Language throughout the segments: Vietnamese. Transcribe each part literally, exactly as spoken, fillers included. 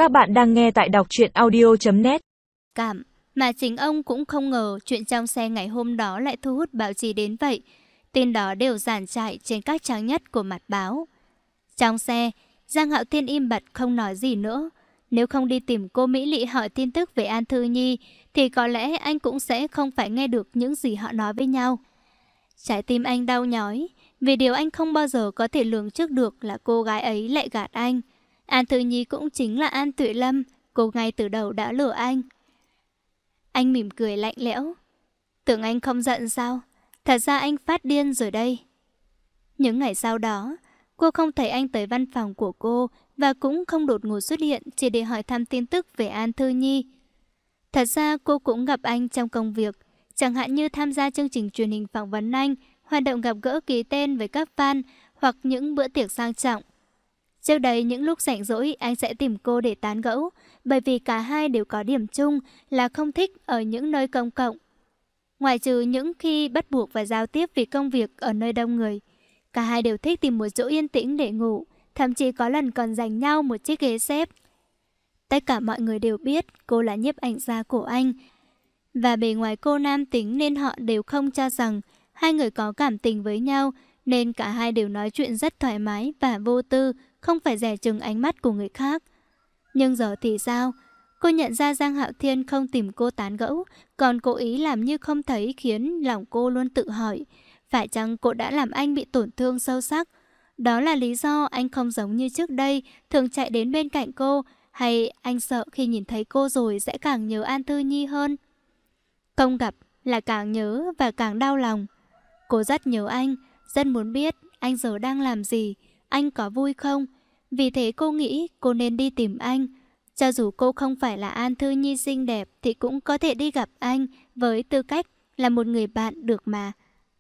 Các bạn đang nghe tại đọc truyện audio chấm net. Cảm mà chính ông cũng không ngờ chuyện trong xe ngày hôm đó lại thu hút báo chí đến vậy. Tin đó đều dàn trải trên các trang nhất của mặt báo. Trong xe, Giang Hạo Thiên im bặt không nói gì nữa. Nếu không đi tìm cô Mỹ Lị hỏi tin tức về An Thư Nhi thì có lẽ anh cũng sẽ không phải nghe được những gì họ nói với nhau. Trái tim anh đau nhói vì điều anh không bao giờ có thể lường trước được là cô gái ấy lại gạt anh. An Thư Nhi cũng chính là An Tuệ Lâm, cô ngay từ đầu đã lừa anh. Anh mỉm cười lạnh lẽo. Tưởng anh không giận sao? Thật ra anh phát điên rồi đây. Những ngày sau đó, cô không thấy anh tới văn phòng của cô và cũng không đột ngột xuất hiện chỉ để hỏi thăm tin tức về An Thư Nhi. Thật ra cô cũng gặp anh trong công việc, chẳng hạn như tham gia chương trình truyền hình phỏng vấn anh, hoạt động gặp gỡ ký tên với các fan hoặc những bữa tiệc sang trọng. Trước đây những lúc rảnh rỗi anh sẽ tìm cô để tán gẫu, bởi vì cả hai đều có điểm chung là không thích ở những nơi công cộng. Ngoại trừ những khi bắt buộc phải giao tiếp vì công việc ở nơi đông người, cả hai đều thích tìm một chỗ yên tĩnh để ngủ, thậm chí có lần còn dành nhau một chiếc ghế xếp. Tất cả mọi người đều biết cô là nhiếp ảnh gia của anh, và bề ngoài cô nam tính nên họ đều không cho rằng hai người có cảm tình với nhau, nên cả hai đều nói chuyện rất thoải mái và vô tư, không phải dè chừng ánh mắt của người khác. Nhưng giờ thì sao? Cô nhận ra Giang Hạo Thiên không tìm cô tán gẫu, còn cố ý làm như không thấy, khiến lòng cô luôn tự hỏi, phải chăng cô đã làm anh bị tổn thương sâu sắc? Đó là lý do anh không giống như trước đây, thường chạy đến bên cạnh cô, hay anh sợ khi nhìn thấy cô rồi sẽ càng nhớ An Thư Nhi hơn? Không gặp là càng nhớ và càng đau lòng. Cô rất nhớ anh, rất muốn biết anh giờ đang làm gì, anh có vui không? Vì thế cô nghĩ cô nên đi tìm anh. Cho dù cô không phải là An Thư Nhi xinh đẹp thì cũng có thể đi gặp anh với tư cách là một người bạn được mà.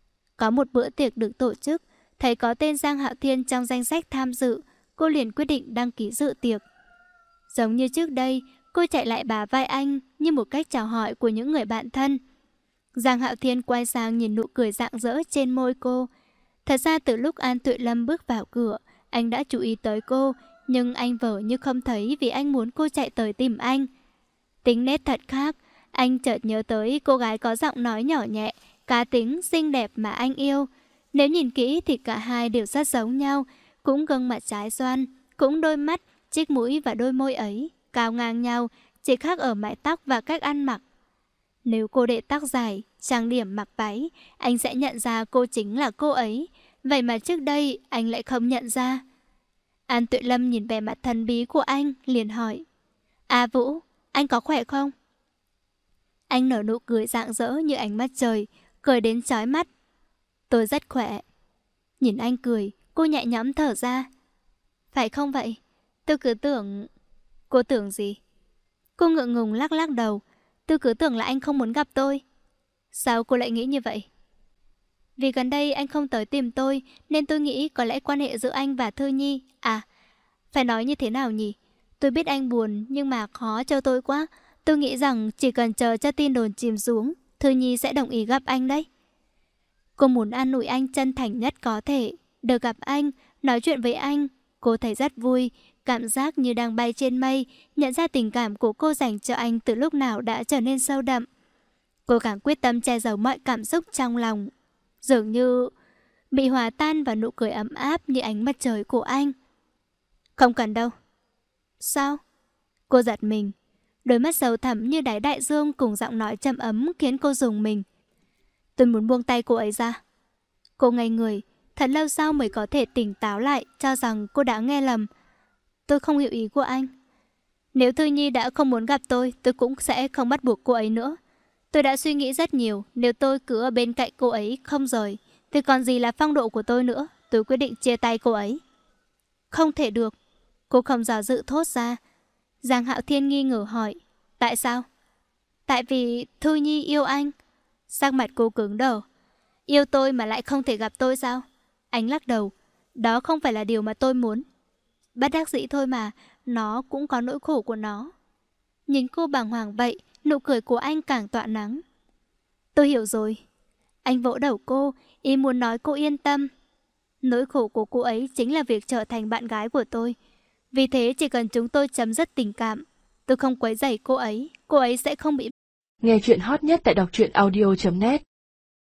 Có một bữa tiệc được tổ chức, thấy có tên Giang Hạo Thiên trong danh sách tham dự, cô liền quyết định đăng ký dự tiệc. Giống như trước đây, cô chạy lại bả vai anh như một cách chào hỏi của những người bạn thân. Giang Hạo Thiên quay sang nhìn nụ cười rạng rỡ trên môi cô. Thật ra từ lúc An Tuệ Lâm bước vào cửa, anh đã chú ý tới cô, nhưng anh vờ như không thấy vì anh muốn cô chạy tới tìm anh. Tính nết thật khác, anh chợt nhớ tới cô gái có giọng nói nhỏ nhẹ, cá tính, xinh đẹp mà anh yêu. Nếu nhìn kỹ thì cả hai đều rất giống nhau, cũng gương mặt trái xoan, cũng đôi mắt, chiếc mũi và đôi môi ấy, cao ngang nhau, chỉ khác ở mái tóc và cách ăn mặc. Nếu cô để tóc dài, trang điểm mặc váy, anh sẽ nhận ra cô chính là cô ấy. Vậy mà trước đây anh lại không nhận ra. An Tuệ Lâm nhìn vẻ mặt thần bí của anh, liền hỏi: A Vũ, anh có khỏe không? Anh nở nụ cười rạng rỡ như ánh mắt trời, cười đến chói mắt. Tôi rất khỏe. Nhìn anh cười, cô nhẹ nhõm thở ra. Phải không vậy? Tôi cứ tưởng... Cô tưởng gì? Cô ngượng ngùng lắc lắc đầu. Tôi cứ tưởng là anh không muốn gặp tôi. Sao cô lại nghĩ như vậy? Vì gần đây anh không tới tìm tôi, nên tôi nghĩ có lẽ quan hệ giữa anh và Thư Nhi... À, phải nói như thế nào nhỉ? Tôi biết anh buồn, nhưng mà khó cho tôi quá. Tôi nghĩ rằng chỉ cần chờ cho tin đồn chìm xuống, Thư Nhi sẽ đồng ý gặp anh đấy. Cô muốn an ủi anh chân thành nhất có thể. Được gặp anh, nói chuyện với anh, cô thấy rất vui. Cảm giác như đang bay trên mây, nhận ra tình cảm của cô dành cho anh từ lúc nào đã trở nên sâu đậm. Cô càng quyết tâm che giấu mọi cảm xúc trong lòng, dường như bị hòa tan vào nụ cười ấm áp như ánh mặt trời của anh. Không cần đâu. Sao? Cô giật mình. Đôi mắt sâu thẳm như đáy đại dương cùng giọng nói trầm ấm khiến cô rùng mình. Tôi muốn buông tay cô ấy ra. Cô ngây người, thật lâu sau mới có thể tỉnh táo lại, cho rằng cô đã nghe lầm. Tôi không hiểu ý của anh. Nếu Thư Nhi đã không muốn gặp tôi, tôi cũng sẽ không bắt buộc cô ấy nữa. Tôi đã suy nghĩ rất nhiều, nếu tôi cứ ở bên cạnh cô ấy không rời, thì còn gì là phong độ của tôi nữa. Tôi quyết định chia tay cô ấy. Không thể được. Cô không dò dự thốt ra. Giang Hạo Thiên nghi ngờ hỏi: Tại sao? Tại vì Thư Nhi yêu anh. Sắc mặt cô cứng đờ. Yêu tôi mà lại không thể gặp tôi sao? Anh lắc đầu. Đó không phải là điều mà tôi muốn. Bất đắc dĩ thôi mà, nó cũng có nỗi khổ của nó. Nhìn cô bàng hoàng vậy, nụ cười của anh càng tỏa nắng. Tôi hiểu rồi. Anh vỗ đầu cô, ý muốn nói cô yên tâm. Nỗi khổ của cô ấy chính là việc trở thành bạn gái của tôi. Vì thế chỉ cần chúng tôi chấm dứt tình cảm, tôi không quấy rầy cô ấy, cô ấy sẽ không bị... Nghe chuyện hot nhất tại đọc truyện audio chấm net